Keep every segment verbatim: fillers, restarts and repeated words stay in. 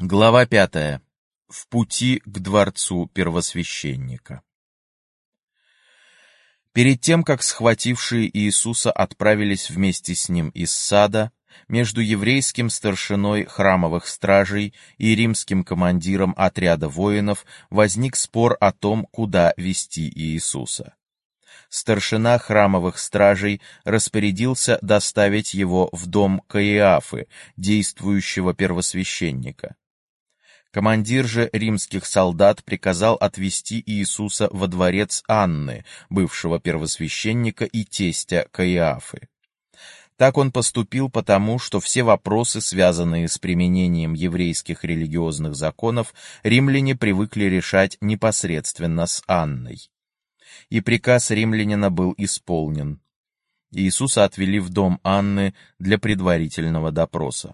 Глава пятая. В пути к дворцу первосвященника. Перед тем, как схватившие Иисуса отправились вместе с ним из сада, между еврейским старшиной храмовых стражей и римским командиром отряда воинов возник спор о том, куда вести Иисуса. Старшина храмовых стражей распорядился доставить его в дом Каиафы, действующего первосвященника. Командир же римских солдат приказал отвезти Иисуса во дворец Анны, бывшего первосвященника и тестя Каиафы. Так он поступил потому, что все вопросы, связанные с применением еврейских религиозных законов, римляне привыкли решать непосредственно с Анной. И приказ римлянина был исполнен. Иисуса отвели в дом Анны для предварительного допроса.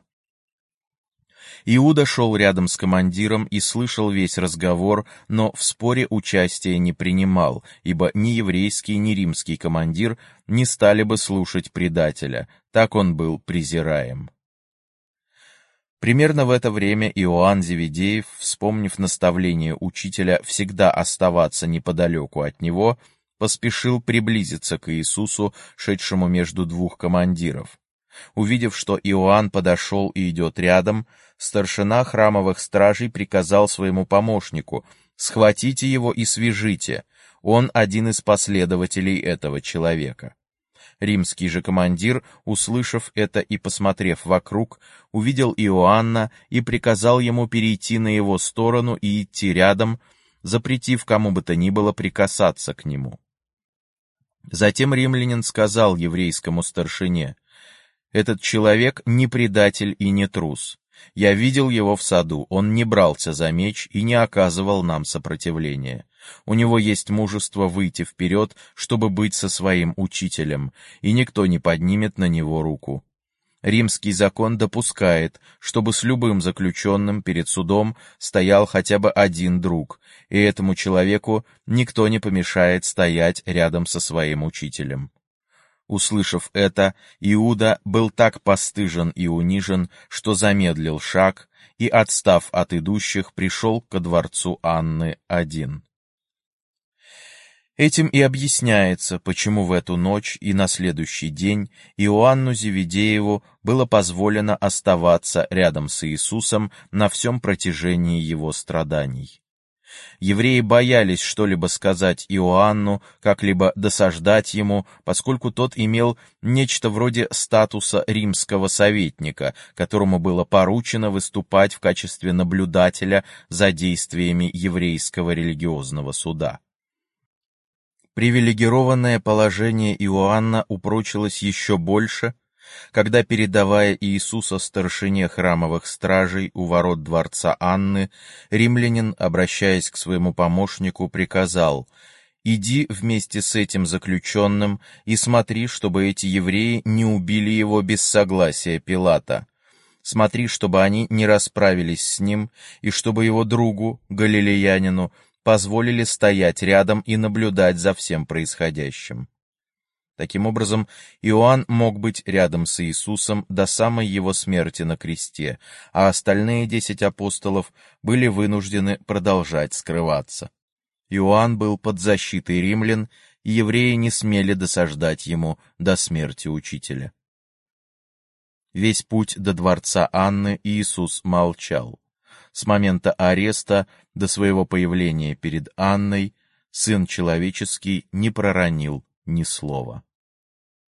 Иуда шел рядом с командиром и слышал весь разговор, но в споре участия не принимал, ибо ни еврейский, ни римский командир не стали бы слушать предателя, так он был презираем. Примерно в это время Иоанн Зеведеев, вспомнив наставление учителя всегда оставаться неподалеку от него, поспешил приблизиться к Иисусу, шедшему между двух командиров. Увидев, что Иоанн подошел и идет рядом, старшина храмовых стражей приказал своему помощнику: «Схватите его и свяжите, он один из последователей этого человека». Римский же командир, услышав это и посмотрев вокруг, увидел Иоанна и приказал ему перейти на его сторону и идти рядом, запретив кому бы то ни было прикасаться к нему. Затем римлянин сказал еврейскому старшине: «Этот человек не предатель и не трус. Я видел его в саду, он не брался за меч и не оказывал нам сопротивления. У него есть мужество выйти вперед, чтобы быть со своим учителем, и никто не поднимет на него руку. Римский закон допускает, чтобы с любым заключенным перед судом стоял хотя бы один друг, и этому человеку никто не помешает стоять рядом со своим учителем». Услышав это, Иуда был так постыжен и унижен, что замедлил шаг и, отстав от идущих, пришел ко дворцу Анны один. Этим и объясняется, почему в эту ночь и на следующий день Иоанну Зеведееву было позволено оставаться рядом с Иисусом на всем протяжении его страданий. Евреи боялись что-либо сказать Иоанну, как-либо досаждать ему, поскольку тот имел нечто вроде статуса римского советника, которому было поручено выступать в качестве наблюдателя за действиями еврейского религиозного суда. Привилегированное положение Иоанна упрочилось еще больше, когда, передавая Иисуса старшине храмовых стражей у ворот дворца Анны, римлянин, обращаясь к своему помощнику, приказал: «Иди вместе с этим заключенным и смотри, чтобы эти евреи не убили его без согласия Пилата. Смотри, чтобы они не расправились с ним, и чтобы его другу, галилеянину, позволили стоять рядом и наблюдать за всем происходящим». Таким образом, Иоанн мог быть рядом с Иисусом до самой его смерти на кресте, а остальные десять апостолов были вынуждены продолжать скрываться. Иоанн был под защитой римлян, и евреи не смели досаждать ему до смерти учителя. Весь путь до дворца Анны Иисус молчал. С момента ареста до своего появления перед Анной Сын Человеческий не проронил ни слова.